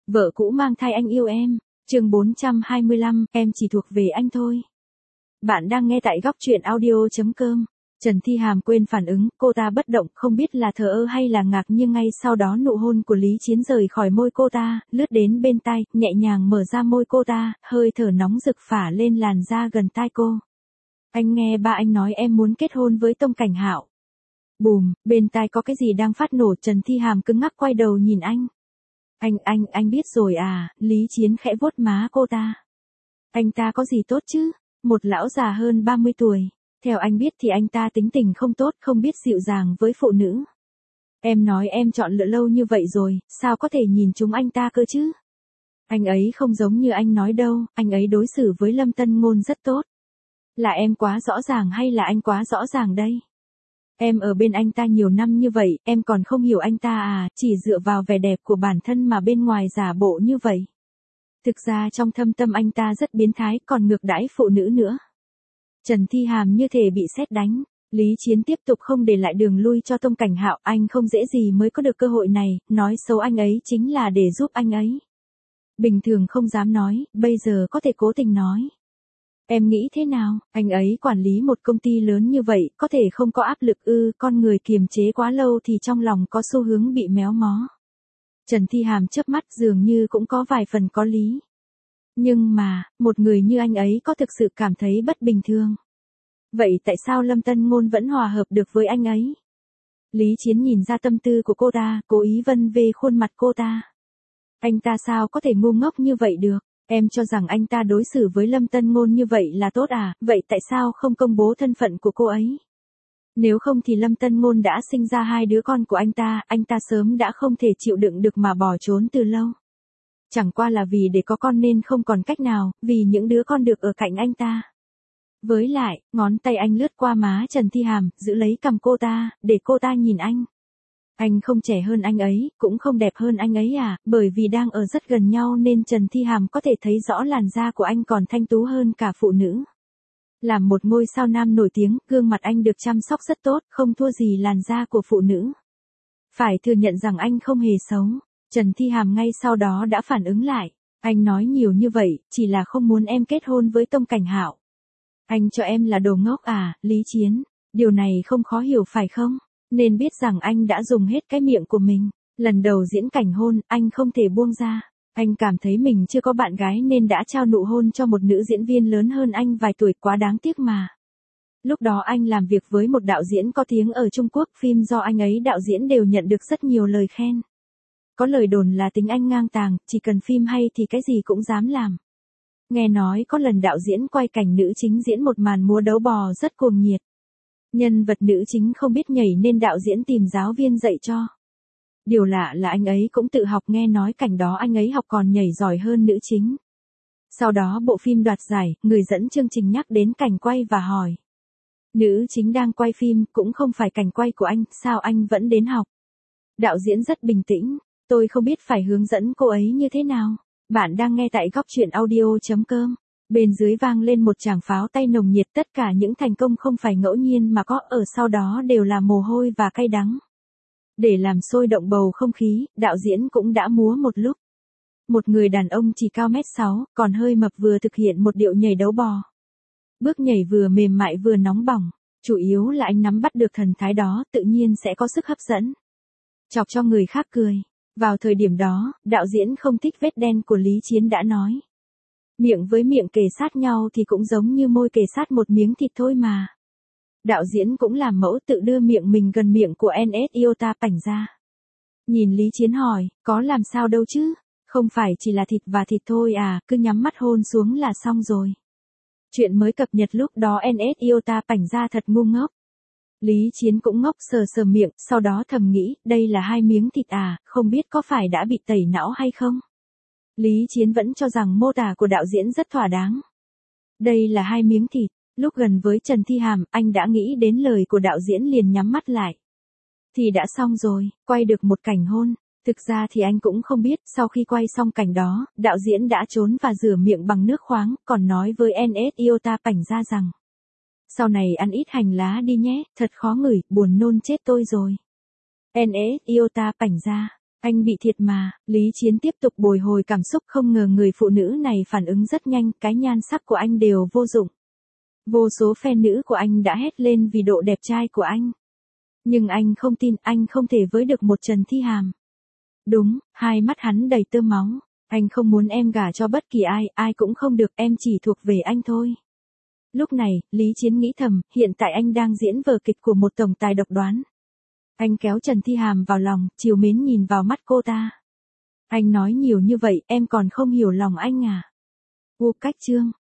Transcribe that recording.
Vợ cũ mang thai anh yêu em. Chương 425, em chỉ thuộc về anh thôi. Bạn đang nghe tại góc truyện audio.com. Trần Thi Hàm quên phản ứng, cô ta bất động, không biết là thờ ơ hay là ngạc nhiên. Ngay sau đó nụ hôn của Lý Chiến rời khỏi môi cô ta, lướt đến bên tai, nhẹ nhàng mở ra môi cô ta, hơi thở nóng rực phả lên làn da gần tai cô. Anh nghe ba anh nói em muốn kết hôn với Tông Cảnh Hạo. Bùm, bên tai có cái gì đang phát nổ. Trần Thi Hàm cứng ngắc quay đầu nhìn anh. Anh biết rồi à, Lý Chiến khẽ vuốt má cô ta. Anh ta có gì tốt chứ, một lão già hơn 30 tuổi. Theo anh biết thì anh ta tính tình không tốt, không biết dịu dàng với phụ nữ. Em nói em chọn lựa lâu như vậy rồi, sao có thể nhìn chúng anh ta cơ chứ? Anh ấy không giống như anh nói đâu, anh ấy đối xử với Lâm Tân Ngôn rất tốt. Là em quá rõ ràng hay là anh quá rõ ràng đây? Em ở bên anh ta nhiều năm như vậy, em còn không hiểu anh ta à, chỉ dựa vào vẻ đẹp của bản thân mà bên ngoài giả bộ như vậy. Thực ra trong thâm tâm anh ta rất biến thái, còn ngược đãi phụ nữ nữa. Trần Thi Hàm như thể bị sét đánh. Lý Chiến tiếp tục không để lại đường lui cho Tông Cảnh Hạo, anh không dễ gì mới có được cơ hội này, nói xấu anh ấy chính là để giúp anh ấy. Bình thường không dám nói, bây giờ có thể cố tình nói. Em nghĩ thế nào, anh ấy quản lý một công ty lớn như vậy, có thể không có áp lực ư? Con người kiềm chế quá lâu thì trong lòng có xu hướng bị méo mó. Trần Thi Hàm chớp mắt, dường như cũng có vài phần có lý. Nhưng mà, một người như anh ấy có thực sự cảm thấy bất bình thường. Vậy tại sao Lâm Tân Ngôn vẫn hòa hợp được với anh ấy? Lý Chiến nhìn ra tâm tư của cô ta, cố ý vân về khuôn mặt cô ta. Anh ta sao có thể ngu ngốc như vậy được? Em cho rằng anh ta đối xử với Lâm Tân Ngôn như vậy là tốt à, vậy tại sao không công bố thân phận của cô ấy? Nếu không thì Lâm Tân Ngôn đã sinh ra 2 đứa con của anh ta sớm đã không thể chịu đựng được mà bỏ trốn từ lâu. Chẳng qua là vì để có con nên không còn cách nào, vì những đứa con được ở cạnh anh ta. Với lại, ngón tay anh lướt qua má Trần Thi Hàm, giữ lấy cằm cô ta, để cô ta nhìn anh. Anh không trẻ hơn anh ấy, cũng không đẹp hơn anh ấy à, bởi vì đang ở rất gần nhau nên Trần Thi Hàm có thể thấy rõ làn da của anh còn thanh tú hơn cả phụ nữ. Làm một ngôi sao nam nổi tiếng, gương mặt anh được chăm sóc rất tốt, không thua gì làn da của phụ nữ. Phải thừa nhận rằng anh không hề xấu. Trần Thi Hàm ngay sau đó đã phản ứng lại. Anh nói nhiều như vậy, chỉ là không muốn em kết hôn với Tông Cảnh Hạo. Anh cho em là đồ ngốc à, Lý Chiến? Điều này không khó hiểu phải không? Nên biết rằng anh đã dùng hết cái miệng của mình. Lần đầu diễn cảnh hôn, anh không thể buông ra. Anh cảm thấy mình chưa có bạn gái nên đã trao nụ hôn cho một nữ diễn viên lớn hơn anh vài tuổi, quá đáng tiếc mà. Lúc đó anh làm việc với một đạo diễn có tiếng ở Trung Quốc, phim do anh ấy đạo diễn đều nhận được rất nhiều lời khen. Có lời đồn là tính anh ngang tàng, chỉ cần phim hay thì cái gì cũng dám làm. Nghe nói có lần đạo diễn quay cảnh nữ chính diễn một màn múa đấu bò rất cuồng nhiệt. Nhân vật nữ chính không biết nhảy nên đạo diễn tìm giáo viên dạy cho. Điều lạ là anh ấy cũng tự học, nghe nói cảnh đó anh ấy học còn nhảy giỏi hơn nữ chính. Sau đó bộ phim đoạt giải, người dẫn chương trình nhắc đến cảnh quay và hỏi. Nữ chính đang quay phim, cũng không phải cảnh quay của anh, sao anh vẫn đến học? Đạo diễn rất bình tĩnh, tôi không biết phải hướng dẫn cô ấy như thế nào. Bạn đang nghe tại góc truyện audio.com. Bên dưới vang lên một tràng pháo tay nồng nhiệt, tất cả những thành công không phải ngẫu nhiên mà có, ở sau đó đều là mồ hôi và cay đắng. Để làm sôi động bầu không khí, đạo diễn cũng đã múa một lúc. Một người đàn ông chỉ cao 1m6, còn hơi mập vừa thực hiện một điệu nhảy đấu bò. Bước nhảy vừa mềm mại vừa nóng bỏng, chủ yếu là anh nắm bắt được thần thái đó, tự nhiên sẽ có sức hấp dẫn. Chọc cho người khác cười. Vào thời điểm đó, đạo diễn không thích vết đen của Lý Chiến đã nói. Miệng với miệng kề sát nhau thì cũng giống như môi kề sát một miếng thịt thôi mà. Đạo diễn cũng làm mẫu tự đưa miệng mình gần miệng của NS Iota Pảnh ra. Nhìn Lý Chiến hỏi, có làm sao đâu chứ? Không phải chỉ là thịt và thịt thôi à, cứ nhắm mắt hôn xuống là xong rồi. Chuyện mới cập nhật lúc đó NS Iota Pảnh ra thật ngu ngốc. Lý Chiến cũng ngốc, sờ sờ miệng, sau đó thầm nghĩ, đây là 2 miếng thịt à, không biết có phải đã bị tẩy não hay không? Lý Chiến vẫn cho rằng mô tả của đạo diễn rất thỏa đáng. Đây là 2 miếng thịt, lúc gần với Trần Thi Hàm, anh đã nghĩ đến lời của đạo diễn liền nhắm mắt lại. Thì đã xong rồi, quay được một cảnh hôn. Thực ra thì anh cũng không biết, sau khi quay xong cảnh đó, đạo diễn đã trốn và rửa miệng bằng nước khoáng, còn nói với NS Iota Pảnh ra rằng. Sau này ăn ít hành lá đi nhé, thật khó ngửi, buồn nôn chết tôi rồi. NS Iota Pảnh ra. Anh bị thiệt mà, Lý Chiến tiếp tục bồi hồi cảm xúc, không ngờ người phụ nữ này phản ứng rất nhanh, cái nhan sắc của anh đều vô dụng. Vô số fan nữ của anh đã hét lên vì độ đẹp trai của anh. Nhưng anh không tin, anh không thể với được một Trần Thi Hàm. Đúng, hai mắt hắn đầy tơ máu. Anh không muốn em gả cho bất kỳ ai, ai cũng không được, em chỉ thuộc về anh thôi. Lúc này, Lý Chiến nghĩ thầm, hiện tại anh đang diễn vở kịch của một tổng tài độc đoán. Anh kéo Trần Thi Hàm vào lòng, trìu mến nhìn vào mắt cô ta. Anh nói nhiều như vậy, em còn không hiểu lòng anh à? Cách chương